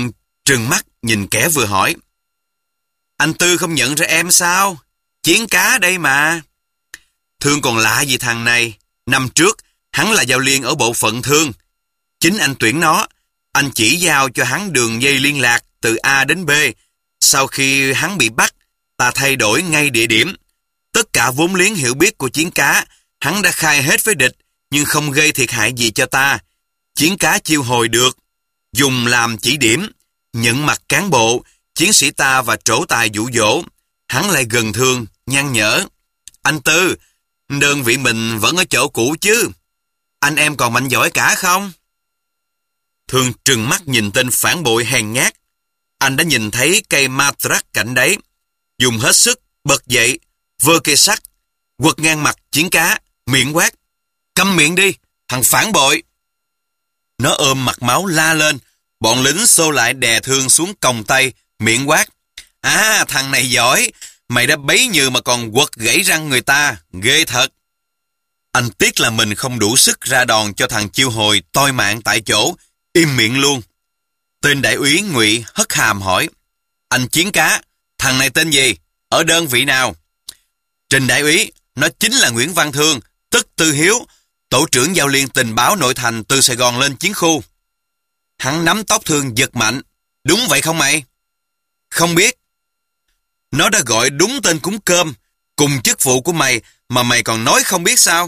trừng mắt nhìn kẻ vừa hỏi. Anh Tư không nhận ra em sao? Chiến cá đây mà. Thương còn lạ gì thằng này. Năm trước, hắn là giáo liên ở bộ phận Thương. Chính anh tuyển nó. Anh chỉ giao cho hắn đường dây liên lạc từ A đến B. Sau khi hắn bị bắt, ta thay đổi ngay địa điểm. Tất cả vốn liếng hiểu biết của Chiến cá, hắn đã khai hết với địch, nhưng không gây thiệt hại gì cho ta. Chiến cá chiêu hồi được, dùng làm chỉ điểm, nhận mặt cán bộ, chiến sĩ ta và trổ tài dụ dỗ. Hắn lại gần Thương, nhăn nhở. Anh Tư, đơn vị mình vẫn ở chỗ cũ chứ? Anh em còn mạnh giỏi cả không? Thương trừng mắt nhìn tên phản bội hèn nhát. Anh đã nhìn thấy cây matrak cạnh đấy. Dùng hết sức, bật dậy, vơ cây sắt, quật ngang mặt Chiến cá, miệng quát. Câm miệng đi, thằng phản bội. Nó ôm mặt máu la lên. Bọn lính xô lại đè Thương xuống còng tay, miệng quát. À, thằng này giỏi. Mày đã bấy nhiêu mà còn quật gãy răng người ta, ghê thật. Anh tiếc là mình không đủ sức ra đòn cho thằng chiêu hồi toi mạng tại chỗ, im miệng luôn. Tên đại úy Ngụy hất hàm hỏi. Anh Chiến cá, thằng này tên gì? Ở đơn vị nào? Trình đại úy, nó chính là Nguyễn Văn Thương, tức Tư Hiếu, tổ trưởng giao liên tình báo nội thành từ Sài Gòn lên chiến khu. Hắn nắm tóc Thương giật mạnh. Đúng vậy không mày? Không biết. Nó đã gọi đúng tên cúng cơm, cùng chức vụ của mày mà mày còn nói không biết sao?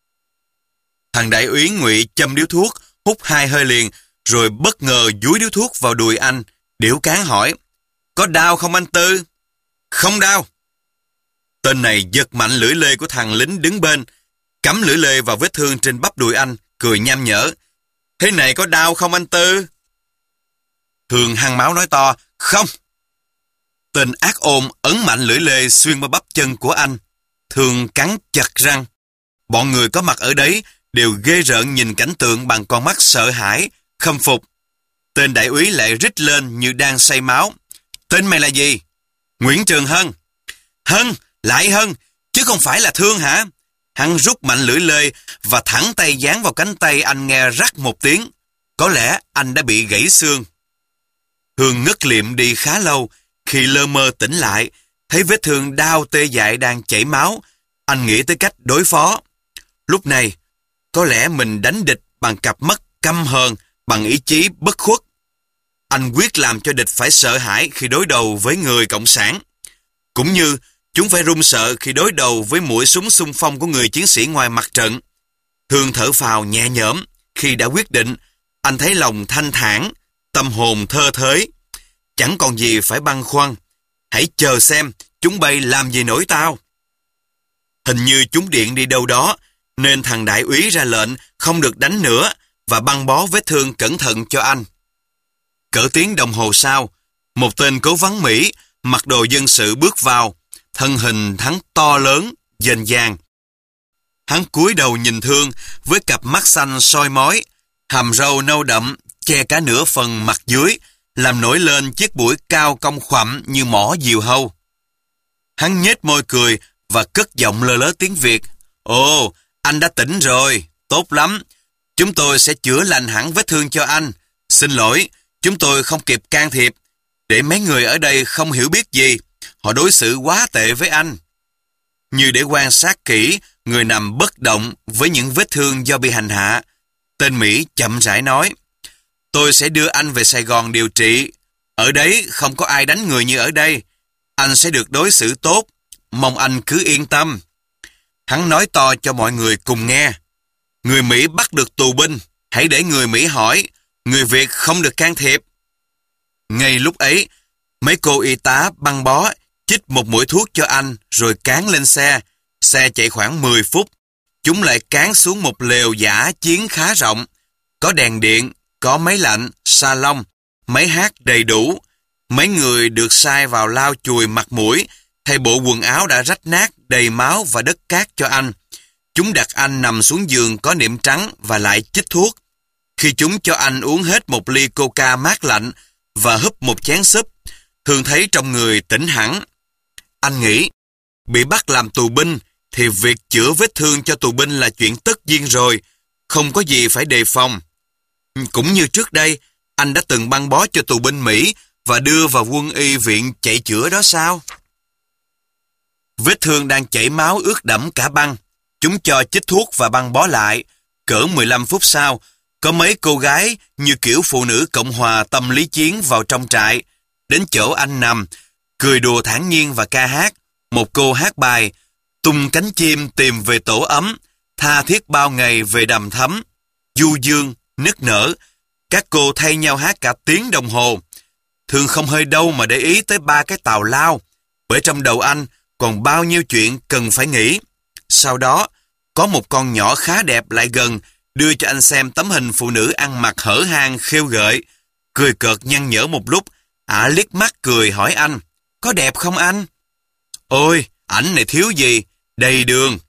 Thằng đại úy Ngụy châm điếu thuốc, hút hai hơi liền, rồi bất ngờ dúi điếu thuốc vào đùi anh, điểu cán hỏi. Có đau không anh Tư? Không đau. Tên này giật mạnh lưỡi lê của thằng lính đứng bên, cắm lưỡi lê vào vết thương trên bắp đùi anh, cười nham nhở. Thế này có đau không anh Tư? Thương hăng máu nói to. Không. Tên ác ôn ấn mạnh lưỡi lê xuyên qua bắp chân của anh. Thương cắn chặt răng. Bọn người có mặt ở đấy đều ghê rợn nhìn cảnh tượng bằng con mắt sợ hãi, khâm phục. Tên đại úy lại rít lên như đang say máu. Tên mày là gì? Nguyễn Trường Hân. Hân, lại Hân, chứ không phải là Thương hả? Hắn rút mạnh lưỡi lê và thẳng tay dán vào cánh tay anh nghe rắc một tiếng. Có lẽ anh đã bị gãy xương. Thương ngất liệm đi khá lâu. Khi lơ mơ tỉnh lại, thấy vết thương đau tê dại đang chảy máu, anh nghĩ tới cách đối phó. Lúc này, có lẽ mình đánh địch bằng cặp mắt căm hờn, bằng ý chí bất khuất. Anh quyết làm cho địch phải sợ hãi khi đối đầu với người cộng sản, cũng như chúng phải run sợ khi đối đầu với mũi súng xung phong của người chiến sĩ ngoài mặt trận. Thương thở phào nhẹ nhõm. Khi đã quyết định, anh thấy lòng thanh thản, tâm hồn thơ thới. Chẳng còn gì phải băn khoăn. Hãy chờ xem chúng bay làm gì nổi tao. Hình như chúng điện đi đâu đó, nên thằng đại úy ra lệnh không được đánh nữa và băng bó vết thương cẩn thận cho anh. Cỡ tiếng đồng hồ sau, một tên cố vấn Mỹ mặc đồ dân sự bước vào, thân hình hắn to lớn, dền dàng. Hắn cúi đầu nhìn Thương với cặp mắt xanh soi mói, hàm râu nâu đậm che cả nửa phần mặt dưới, làm nổi lên chiếc mũi cao cong khoằm như mỏ diều hâu. Hắn nhếch môi cười và cất giọng lơ lớ tiếng Việt. Ồ, anh đã tỉnh rồi, tốt lắm. Chúng tôi sẽ chữa lành hẳn vết thương cho anh. Xin lỗi, chúng tôi không kịp can thiệp. Để mấy người ở đây không hiểu biết gì, họ đối xử quá tệ với anh. Như để quan sát kỹ, người nằm bất động với những vết thương do bị hành hạ. Tên Mỹ chậm rãi nói. Tôi sẽ đưa anh về Sài Gòn điều trị. Ở đấy không có ai đánh người như ở đây. Anh sẽ được đối xử tốt. Mong anh cứ yên tâm. Hắn nói to cho mọi người cùng nghe. Người Mỹ bắt được tù binh. Hãy để người Mỹ hỏi. Người Việt không được can thiệp. Ngay lúc ấy, mấy cô y tá băng bó, chích một mũi thuốc cho anh rồi cán lên xe. Xe chạy khoảng mười phút. Chúng lại cán xuống một lều dã chiến khá rộng. Có đèn điện, có máy lạnh, salon, máy hát đầy đủ. Mấy người được sai vào lau chùi mặt mũi, thay bộ quần áo đã rách nát, đầy máu và đất cát cho anh. Chúng đặt anh nằm xuống giường có niệm trắng và lại chích thuốc. Khi chúng cho anh uống hết một ly coca mát lạnh và húp một chén súp, Thương thấy trong người tỉnh hẳn. Anh nghĩ, bị bắt làm tù binh thì việc chữa vết thương cho tù binh là chuyện tất nhiên rồi, không có gì phải đề phòng. Cũng như trước đây, Anh đã từng băng bó cho tù binh Mỹ và đưa vào quân y viện chạy chữa đó sao? Vết thương đang chảy máu ướt đẫm cả băng. Chúng cho chích thuốc và băng bó lại. Cỡ mười lăm phút sau, có mấy cô gái như kiểu phụ nữ Cộng hòa tâm lý chiến vào trong trại, đến chỗ anh nằm, cười đùa thản nhiên và ca hát. Một cô hát bài tung cánh chim tìm về tổ ấm, tha thiết bao ngày về đầm thấm, du dương, nức nở. Các cô thay nhau hát cả tiếng đồng hồ. Thường không hơi đâu mà để ý tới ba cái tào lao, bởi trong đầu anh còn bao nhiêu chuyện cần phải nghĩ. Sau đó, có một con nhỏ khá đẹp lại gần, đưa cho anh xem tấm hình phụ nữ ăn mặc hở hang khêu gợi. Cười cợt nhăn nhở một lúc, ả liếc mắt cười hỏi anh, có đẹp không anh? Ôi, ảnh này thiếu gì, đầy đường.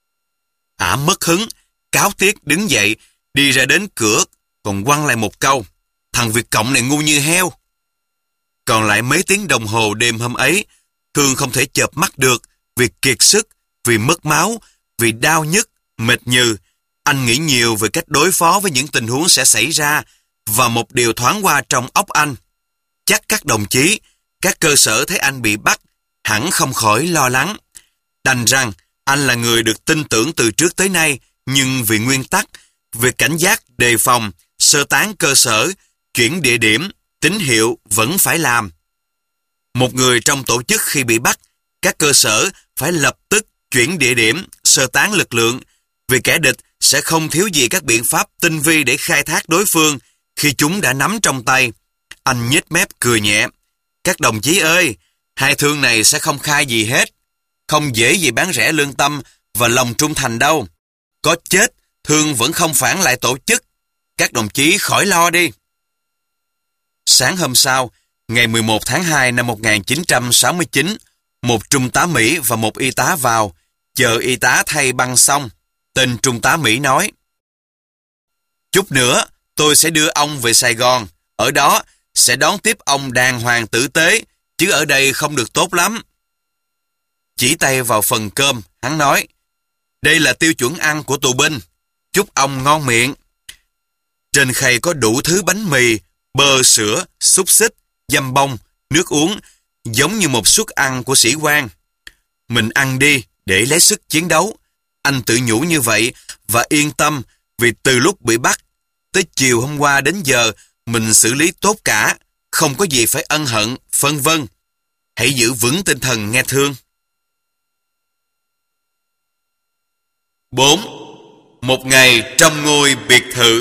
Ả mất hứng, cáo tiếc đứng dậy, đi ra đến cửa, còn quăng lại một câu, thằng Việt Cộng này ngu như heo. Còn lại mấy tiếng đồng hồ đêm hôm ấy, Thương không thể chợp mắt được, vì kiệt sức, vì mất máu, vì đau nhức, mệt nhừ. Anh nghĩ nhiều về cách đối phó với những tình huống sẽ xảy ra, và một điều thoáng qua trong óc anh. Chắc các đồng chí, các cơ sở thấy anh bị bắt, hẳn không khỏi lo lắng. Đành rằng, anh là người được tin tưởng từ trước tới nay, nhưng vì nguyên tắc, việc cảnh giác, đề phòng, sơ tán cơ sở, chuyển địa điểm, tín hiệu vẫn phải làm. Một người trong tổ chức khi bị bắt, các cơ sở phải lập tức chuyển địa điểm, sơ tán lực lượng, vì kẻ địch sẽ không thiếu gì các biện pháp tinh vi để khai thác đối phương khi chúng đã nắm trong tay. Anh nhếch mép cười nhẹ. Các đồng chí ơi, hai Thương này sẽ không khai gì hết. Không dễ gì bán rẻ lương tâm và lòng trung thành đâu. Có chết, Thương vẫn không phản lại tổ chức. Các đồng chí khỏi lo đi. Sáng hôm sau, ngày mười một tháng hai năm một nghìn chín trăm sáu mươi chín, một trung tá Mỹ và một y tá vào, chờ y tá thay băng xong. Tên trung tá Mỹ nói, chút nữa, tôi sẽ đưa ông về Sài Gòn. Ở đó, sẽ đón tiếp ông đàng hoàng tử tế, chứ ở đây không được tốt lắm. Chỉ tay vào phần cơm, hắn nói, đây là tiêu chuẩn ăn của tù binh. Chúc ông ngon miệng. Trên khay có đủ thứ bánh mì, bơ sữa, xúc xích, dăm bông, nước uống, giống như một suất ăn của sĩ quan. Mình ăn đi để lấy sức chiến đấu. Anh tự nhủ như vậy và yên tâm, vì từ lúc bị bắt tới chiều hôm qua đến giờ mình xử lý tốt cả, không có gì phải ân hận, phân vân. Hãy giữ vững tinh thần nghe Thương. bốn. Một ngày trong ngôi biệt thự.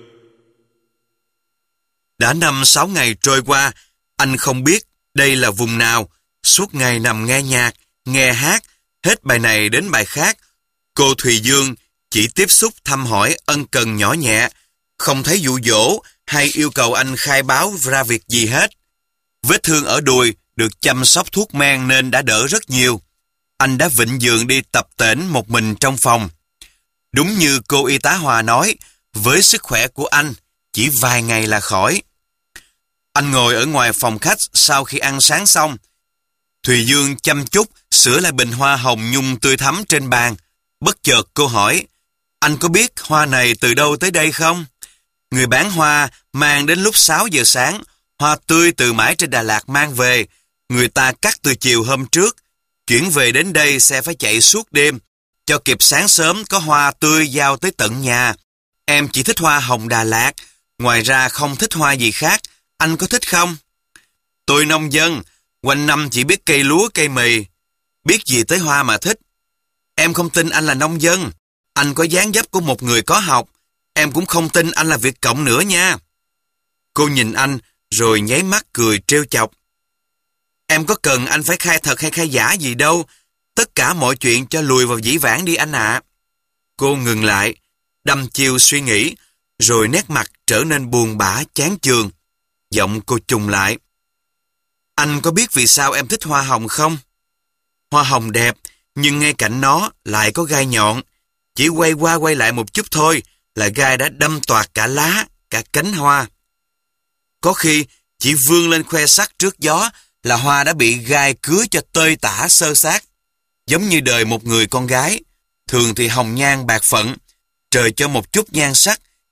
Đã năm sáu ngày trôi qua, anh không biết đây là vùng nào. Suốt ngày nằm nghe nhạc, nghe hát, hết bài này đến bài khác. Cô Thùy Dương chỉ tiếp xúc thăm hỏi ân cần nhỏ nhẹ, không thấy dụ dỗ hay yêu cầu anh khai báo ra việc gì hết. Vết thương ở đùi được chăm sóc thuốc men nên đã đỡ rất nhiều. Anh đã vịnh giường đi tập tễnh một mình trong phòng. Đúng như cô y tá Hòa nói, với sức khỏe của anh, chỉ vài ngày là khỏi. Anh ngồi ở ngoài phòng khách sau khi ăn sáng xong. Thùy Dương chăm chút sửa lại bình hoa hồng nhung tươi thắm trên bàn. Bất chợt cô hỏi, anh có biết hoa này từ đâu tới đây không? Người bán hoa mang đến lúc sáu giờ sáng, hoa tươi từ mãi trên Đà Lạt mang về. Người ta cắt từ chiều hôm trước, chuyển về đến đây xe phải chạy suốt đêm, cho kịp sáng sớm có hoa tươi giao tới tận nhà. Em chỉ thích hoa hồng Đà Lạt, ngoài ra không thích hoa gì khác. Anh có thích không? Tôi nông dân, quanh năm chỉ biết cây lúa cây mì, biết gì tới hoa mà thích. Em không tin anh là nông dân. Anh có dáng dấp của một người có học. Em cũng không tin anh là Việt Cộng nữa nha. Cô nhìn anh rồi nháy mắt cười trêu chọc. Em có cần anh phải khai thật hay khai giả gì đâu. Tất cả mọi chuyện cho lùi vào dĩ vãng đi anh ạ. Cô ngừng lại, đăm chiêu suy nghĩ, rồi nét mặt trở nên buồn bã chán chường. Giọng cô trùng lại. Anh có biết vì sao em thích hoa hồng không? Hoa hồng đẹp, nhưng ngay cạnh nó lại có gai nhọn. Chỉ quay qua quay lại một chút thôi là gai đã đâm toạc cả lá, cả cánh hoa. Có khi chỉ vươn lên khoe sắc trước gió là hoa đã bị gai cứa cho tơi tả xơ xác. Giống như đời một người con gái, thường thì hồng nhan bạc phận, trời cho một chút nhan sắc,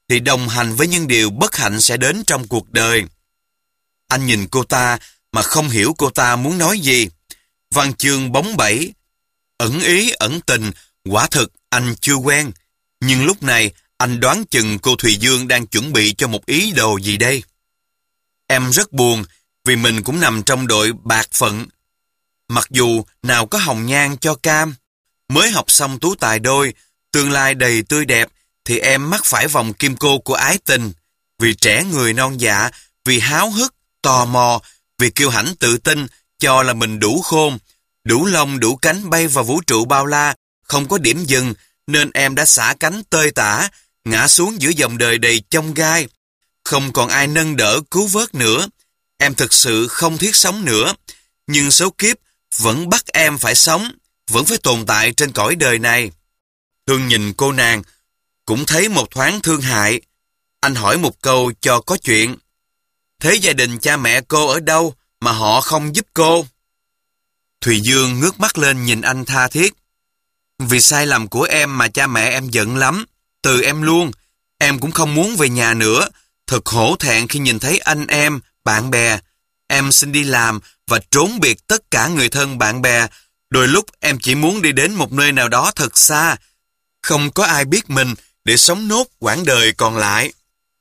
thì đồng hành với những điều bất hạnh sẽ đến trong cuộc đời. Anh nhìn cô ta mà không hiểu cô ta muốn nói gì. Văn chương bóng bẩy, ẩn ý ẩn tình, quả thực anh chưa quen. Nhưng lúc này anh đoán chừng cô Thùy Dương đang chuẩn bị cho một ý đồ gì đây. Em rất buồn vì mình cũng nằm trong đội bạc phận. Mặc dù nào có hồng nhan cho cam, mới học xong tú tài đôi, tương lai đầy tươi đẹp, thì em mắc phải vòng kim cô của ái tình. Vì trẻ người non dạ, vì háo hức, tò mò, vì kiêu hãnh tự tin, cho là mình đủ khôn, đủ lông đủ cánh bay vào vũ trụ bao la, không có điểm dừng, nên em đã xả cánh tơi tả, ngã xuống giữa dòng đời đầy chông gai. Không còn ai nâng đỡ cứu vớt nữa. Em thực sự không thiết sống nữa. Nhưng số kiếp vẫn bắt em phải sống, vẫn phải tồn tại trên cõi đời này. Thương nhìn cô nàng, cũng thấy một thoáng thương hại. Anh hỏi một câu cho có chuyện. Thế gia đình cha mẹ cô ở đâu mà họ không giúp cô? Thùy Dương ngước mắt lên nhìn anh tha thiết. Vì sai lầm của em mà cha mẹ em giận lắm. Từ em luôn. Em cũng không muốn về nhà nữa. Thật hổ thẹn khi nhìn thấy anh em, bạn bè. Em xin đi làm và trốn biệt tất cả người thân bạn bè. Đôi lúc em chỉ muốn đi đến một nơi nào đó thật xa. Không có ai biết mình để sống nốt quãng đời còn lại.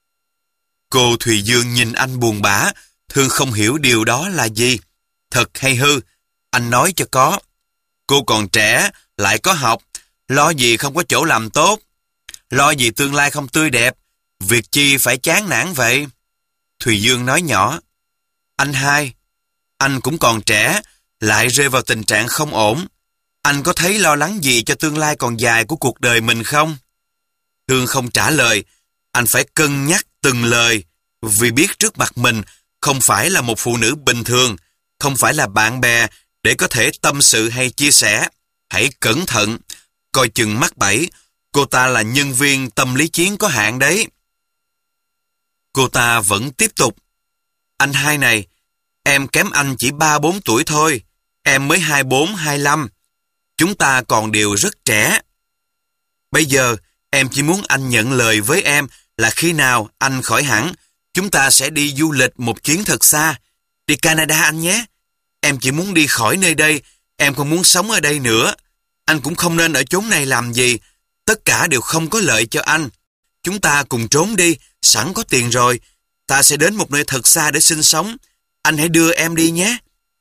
Cô Thùy Dương nhìn anh buồn bã, Thương không hiểu điều đó là gì. Thật hay hư, anh nói cho có. Cô còn trẻ, lại có học, lo gì không có chỗ làm tốt, lo gì tương lai không tươi đẹp, việc chi phải chán nản vậy? Thùy Dương nói nhỏ, anh hai, anh cũng còn trẻ, lại rơi vào tình trạng không ổn. Anh có thấy lo lắng gì cho tương lai còn dài của cuộc đời mình không? Thương không trả lời, anh phải cân nhắc từng lời, vì biết trước mặt mình không phải là một phụ nữ bình thường, không phải là bạn bè để có thể tâm sự hay chia sẻ. Hãy cẩn thận, coi chừng mắc bẫy, cô ta là nhân viên tâm lý chiến có hạn đấy. Cô ta vẫn tiếp tục, anh hai này, em kém anh chỉ ba bốn tuổi thôi, em mới hai bốn, hai lăm. Chúng ta còn đều rất trẻ. Bây giờ, em chỉ muốn anh nhận lời với em là khi nào anh khỏi hẳn, chúng ta sẽ đi du lịch một chuyến thật xa. Đi Canada anh nhé. Em chỉ muốn đi khỏi nơi đây, em không muốn sống ở đây nữa. Anh cũng không nên ở chốn này làm gì. Tất cả đều không có lợi cho anh. Chúng ta cùng trốn đi, sẵn có tiền rồi. Ta sẽ đến một nơi thật xa để sinh sống. Anh hãy đưa em đi nhé.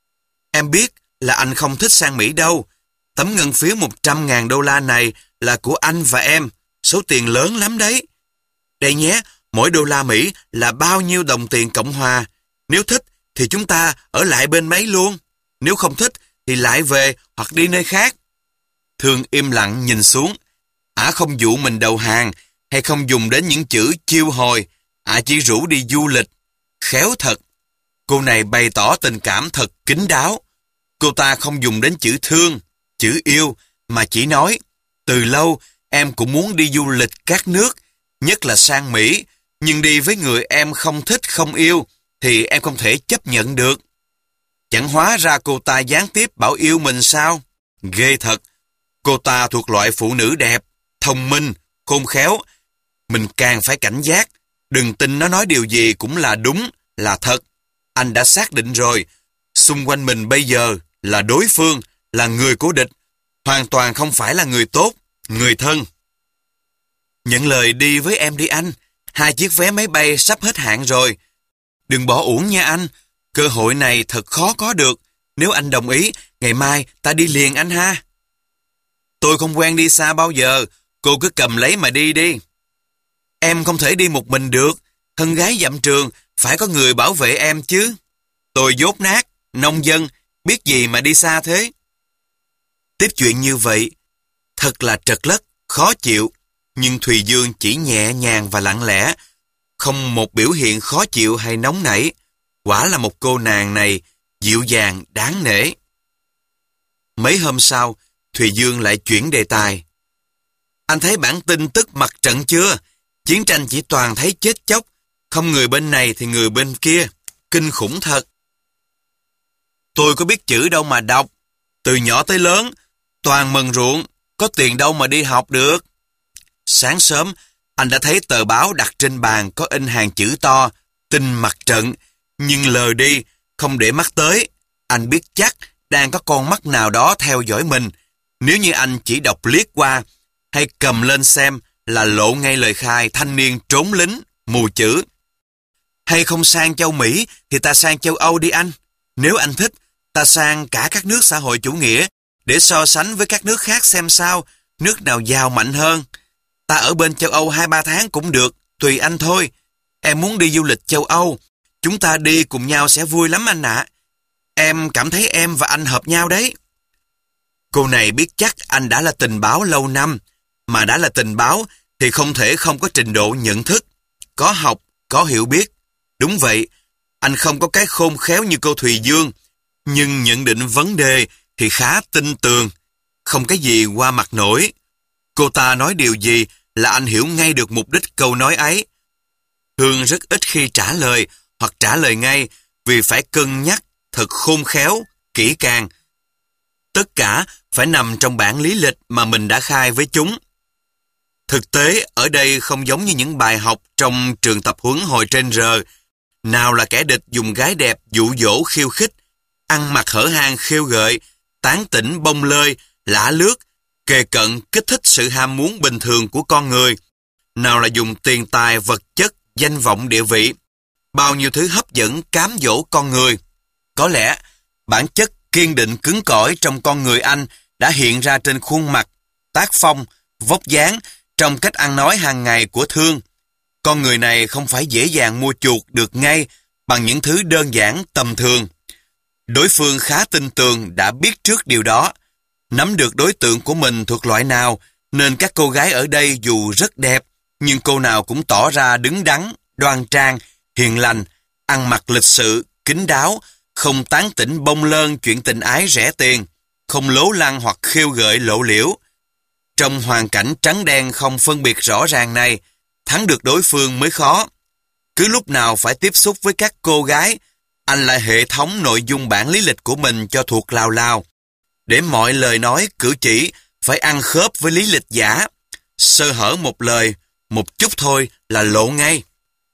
Em biết là anh không thích sang Mỹ đâu. Tấm ngân phiếu một trăm ngàn đô la này là của anh và em. Số tiền lớn lắm đấy. Đây nhé, mỗi đô la Mỹ là bao nhiêu đồng tiền Cộng Hòa. Nếu thích thì chúng ta ở lại bên mấy luôn. Nếu không thích thì lại về hoặc đi nơi khác. Thương im lặng nhìn xuống. Ả không dụ mình đầu hàng hay không dùng đến những chữ chiêu hồi. Ả chỉ rủ đi du lịch. Khéo thật. Cô này bày tỏ tình cảm thật kín đáo. Cô ta không dùng đến chữ thương, chữ yêu, mà chỉ nói, từ lâu em cũng muốn đi du lịch các nước, nhất là sang Mỹ, nhưng đi với người em không thích không yêu, thì em không thể chấp nhận được. Chẳng hóa ra cô ta gián tiếp bảo yêu mình sao? Ghê thật. Cô ta thuộc loại phụ nữ đẹp, thông minh, khôn khéo. Mình càng phải cảnh giác, đừng tin nó nói điều gì cũng là đúng, là thật. Anh đã xác định rồi, xung quanh mình bây giờ là đối phương, là người của địch, hoàn toàn không phải là người tốt, người thân. Nhận lời đi với em đi anh, hai chiếc vé máy bay sắp hết hạn rồi. Đừng bỏ uổng nha anh, cơ hội này thật khó có được. Nếu anh đồng ý, ngày mai ta đi liền anh ha. Tôi không quen đi xa bao giờ, cô cứ cầm lấy mà đi đi. Em không thể đi một mình được, thân gái dặm trường, phải có người bảo vệ em chứ. Tôi dốt nát, nông dân, biết gì mà đi xa thế. Tiếp chuyện như vậy, thật là trật lất, khó chịu, nhưng Thùy Dương chỉ nhẹ nhàng và lặng lẽ, không một biểu hiện khó chịu hay nóng nảy. Quả là một cô nàng này dịu dàng, đáng nể. Mấy hôm sau, Thùy Dương lại chuyển đề tài. Anh thấy bản tin tức mặt trận chưa? Chiến tranh chỉ toàn thấy chết chóc, không người bên này thì người bên kia. Kinh khủng thật. Tôi có biết chữ đâu mà đọc. Từ nhỏ tới lớn, toàn mần ruộng, có tiền đâu mà đi học được. Sáng sớm, Anh đã thấy tờ báo đặt trên bàn có in hàng chữ to, tin mặt trận, nhưng lờ đi, không để mắt tới. Anh biết chắc đang có con mắt nào đó theo dõi mình. Nếu như anh chỉ đọc liếc qua, hay cầm lên xem là lộ ngay lời khai thanh niên trốn lính, mù chữ. Hay không sang châu Mỹ thì ta sang châu Âu đi anh. Nếu anh thích, ta sang cả các nước xã hội chủ nghĩa để so sánh với các nước khác xem sao, nước nào giàu mạnh hơn. Ta ở bên châu Âu hai ba tháng cũng được, tùy anh thôi. Em muốn đi du lịch châu Âu, chúng ta đi cùng nhau sẽ vui lắm anh ạ. Em cảm thấy em và anh hợp nhau đấy. Cô này biết chắc anh đã là tình báo lâu năm, mà đã là tình báo thì không thể không có trình độ nhận thức, có học, có hiểu biết. Đúng vậy, anh không có cái khôn khéo như cô Thùy Dương, nhưng nhận định vấn đề thì khá tinh tường, không cái gì qua mặt nổi. Cô ta nói điều gì là anh hiểu ngay được mục đích câu nói ấy. Hương rất ít khi trả lời hoặc trả lời ngay vì phải cân nhắc thật khôn khéo, kỹ càng. Tất cả phải nằm trong bản lý lịch mà mình đã khai với chúng. Thực tế ở đây không giống như những bài học trong trường tập huấn hồi trên rờ. Nào là kẻ địch dùng gái đẹp dụ dỗ khiêu khích, ăn mặc hở hang khêu gợi, tán tỉnh bông lơi, lả lướt, kề cận kích thích sự ham muốn bình thường của con người. Nào là dùng tiền tài, vật chất, danh vọng, địa vị, bao nhiêu thứ hấp dẫn cám dỗ con người. Có lẽ bản chất kiên định cứng cỏi trong con người anh đã hiện ra trên khuôn mặt, tác phong, vóc dáng, trong cách ăn nói hàng ngày của Thương. Con người này không phải dễ dàng mua chuộc được ngay bằng những thứ đơn giản tầm thường. Đối phương khá tin tưởng đã biết trước điều đó, nắm được đối tượng của mình thuộc loại nào, nên các cô gái ở đây dù rất đẹp, nhưng cô nào cũng tỏ ra đứng đắn, đoan trang, hiền lành, ăn mặc lịch sự, kín đáo, không tán tỉnh bông lơn chuyện tình ái rẻ tiền, không lố lăng hoặc khêu gợi lộ liễu. Trong hoàn cảnh trắng đen không phân biệt rõ ràng này, thắng được đối phương mới khó. Cứ lúc nào phải tiếp xúc với các cô gái, anh lại hệ thống nội dung bản lý lịch của mình cho thuộc lào lào, để mọi lời nói, cử chỉ phải ăn khớp với lý lịch giả. Sơ hở một lời, một chút thôi là lộ ngay.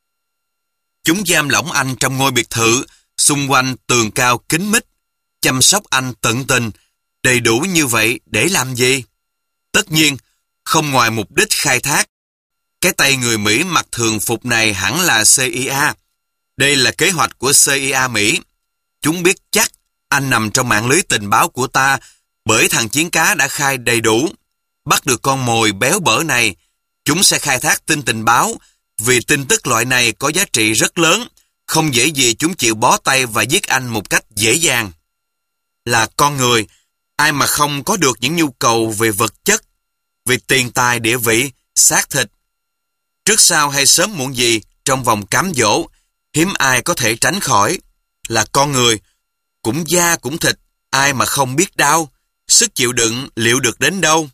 Chúng giam lỏng anh trong ngôi biệt thự, xung quanh tường cao kín mít, chăm sóc anh tận tình, đầy đủ như vậy để làm gì? Tất nhiên, không ngoài mục đích khai thác. Cái tay người Mỹ mặc thường phục này hẳn là xê i a. Đây là kế hoạch của xê i a Mỹ. Chúng biết chắc anh nằm trong mạng lưới tình báo của ta, bởi thằng chiến cá đã khai đầy đủ. Bắt được con mồi béo bở này, chúng sẽ khai thác tin tình báo, vì tin tức loại này có giá trị rất lớn, không dễ gì chúng chịu bó tay và giết anh một cách dễ dàng. Là con người, ai mà không có được những nhu cầu về vật chất, về tiền tài địa vị, xác thịt. Trước sau hay sớm muộn gì, trong vòng cám dỗ, hiếm ai có thể tránh khỏi. Là con người, cũng da cũng thịt, ai mà không biết đau, sức chịu đựng liệu được đến đâu.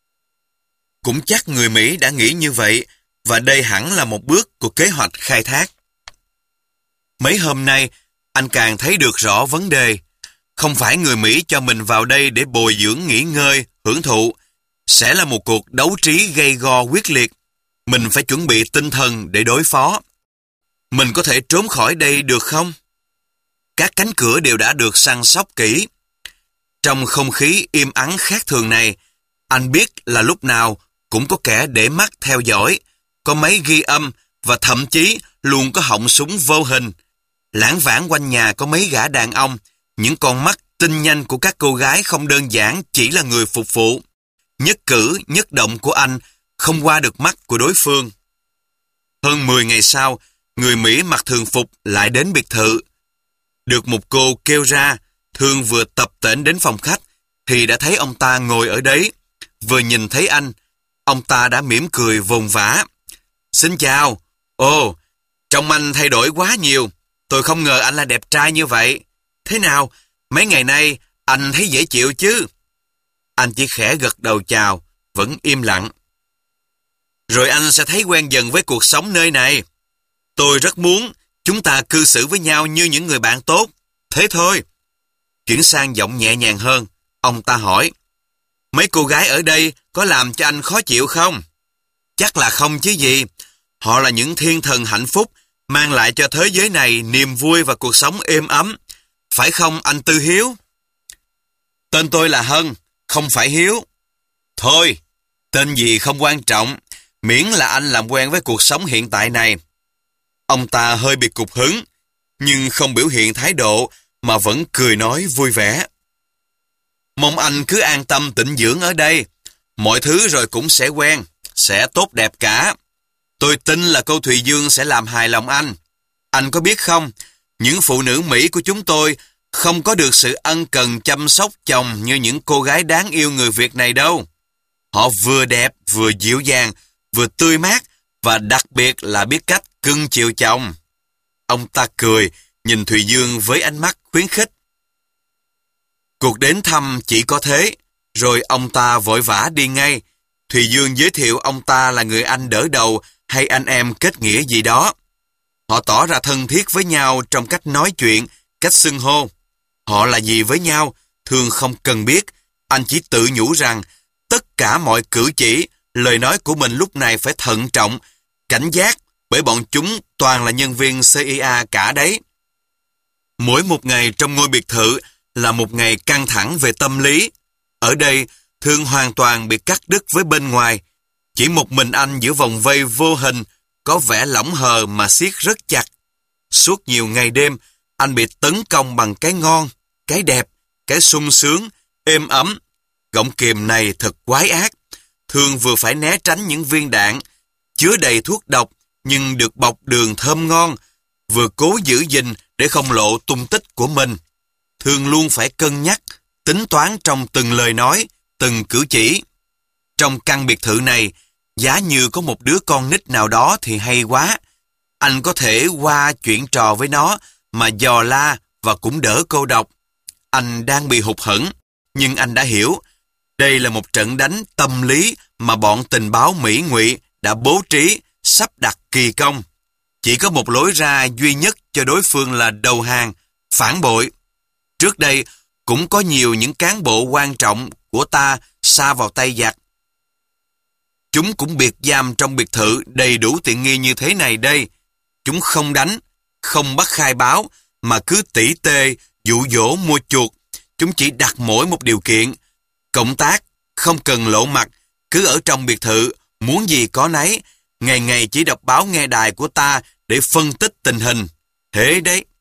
Cũng chắc người Mỹ đã nghĩ như vậy, và đây hẳn là một bước của kế hoạch khai thác. Mấy hôm nay, anh càng thấy được rõ vấn đề. Không phải người Mỹ cho mình vào đây để bồi dưỡng, nghỉ ngơi, hưởng thụ. Sẽ là một cuộc đấu trí gay go quyết liệt. Mình phải chuẩn bị tinh thần để đối phó. Mình có thể trốn khỏi đây được không? Các cánh cửa đều đã được săn sóc kỹ. Trong không khí im ắng khác thường này, anh biết là lúc nào cũng có kẻ để mắt theo dõi, có máy ghi âm và thậm chí luôn có họng súng vô hình. Lảng vảng quanh nhà có mấy gã đàn ông, những con mắt tinh nhanh của các cô gái không đơn giản chỉ là người phục vụ. Nhất cử, nhất động của anh không qua được mắt của đối phương. Hơn mười ngày sau, người Mỹ mặc thường phục lại đến biệt thự. Được một cô kêu ra, Thương vừa tập tễnh đến phòng khách thì đã thấy ông ta ngồi ở đấy. Vừa nhìn thấy anh, ông ta đã mỉm cười vồn vã. Xin chào. Ồ, trông anh thay đổi quá nhiều. Tôi không ngờ anh là đẹp trai như vậy. Thế nào, mấy ngày nay anh thấy dễ chịu chứ? Anh chỉ khẽ gật đầu chào, vẫn im lặng. Rồi anh sẽ thấy quen dần với cuộc sống nơi này. Tôi rất muốn chúng ta cư xử với nhau như những người bạn tốt. Thế thôi. Chuyển sang giọng nhẹ nhàng hơn, ông ta hỏi. Mấy cô gái ở đây có làm cho anh khó chịu không? Chắc là không chứ gì. Họ là những thiên thần hạnh phúc, mang lại cho thế giới này niềm vui và cuộc sống êm ấm. Phải không anh Tư Hiếu? Tên tôi là Hân, không phải Hiếu. Thôi, tên gì không quan trọng, miễn là anh làm quen với cuộc sống hiện tại này. Ông ta hơi bị cục hứng, nhưng không biểu hiện thái độ mà vẫn cười nói vui vẻ. Mong anh cứ an tâm tĩnh dưỡng ở đây, mọi thứ rồi cũng sẽ quen, sẽ tốt đẹp cả. Tôi tin là cô Thùy Dương sẽ làm hài lòng anh. Anh có biết không, những phụ nữ Mỹ của chúng tôi không có được sự ân cần chăm sóc chồng như những cô gái đáng yêu người Việt này đâu. Họ vừa đẹp, vừa dịu dàng, vừa tươi mát và đặc biệt là biết cách cưng chiều chồng. Ông ta cười, nhìn Thùy Dương với ánh mắt khuyến khích. Cuộc đến thăm chỉ có thế, rồi ông ta vội vã đi ngay. Thùy Dương giới thiệu ông ta là người anh đỡ đầu hay anh em kết nghĩa gì đó. Họ tỏ ra thân thiết với nhau trong cách nói chuyện, cách xưng hô. Họ là gì với nhau, thường không cần biết. Anh chỉ tự nhủ rằng tất cả mọi cử chỉ, lời nói của mình lúc này phải thận trọng, cảnh giác, bởi bọn chúng toàn là nhân viên xê i a cả đấy. Mỗi một ngày trong ngôi biệt thự là một ngày căng thẳng về tâm lý. Ở đây, Thương hoàn toàn bị cắt đứt với bên ngoài. Chỉ một mình anh giữa vòng vây vô hình, có vẻ lỏng hờ mà siết rất chặt. Suốt nhiều ngày đêm, anh bị tấn công bằng cái ngon, cái đẹp, cái sung sướng, êm ấm. Gọng kìm này thật quái ác. Thương vừa phải né tránh những viên đạn chứa đầy thuốc độc nhưng được bọc đường thơm ngon, vừa cố giữ gìn để không lộ tung tích của mình. Thương luôn phải cân nhắc, tính toán trong từng lời nói, từng cử chỉ. Trong căn biệt thự này, giá như có một đứa con nít nào đó thì hay quá. Anh có thể qua chuyện trò với nó mà dò la và cũng đỡ cô độc. Anh đang bị hụt hẫng, nhưng anh đã hiểu. Đây là một trận đánh tâm lý mà bọn tình báo Mỹ Ngụy đã bố trí, sắp đặt kỳ công. Chỉ có một lối ra duy nhất cho đối phương là đầu hàng, phản bội. Trước đây, cũng có nhiều những cán bộ quan trọng của ta sa vào tay giặc. Chúng cũng biệt giam trong biệt thự đầy đủ tiện nghi như thế này đây. Chúng không đánh, không bắt khai báo, mà cứ tỉ tê, dụ dỗ mua chuộc. Chúng chỉ đặt mỗi một điều kiện. Cộng tác, không cần lộ mặt, cứ ở trong biệt thự, muốn gì có nấy, ngày ngày chỉ đọc báo nghe đài của ta để phân tích tình hình. Thế đấy.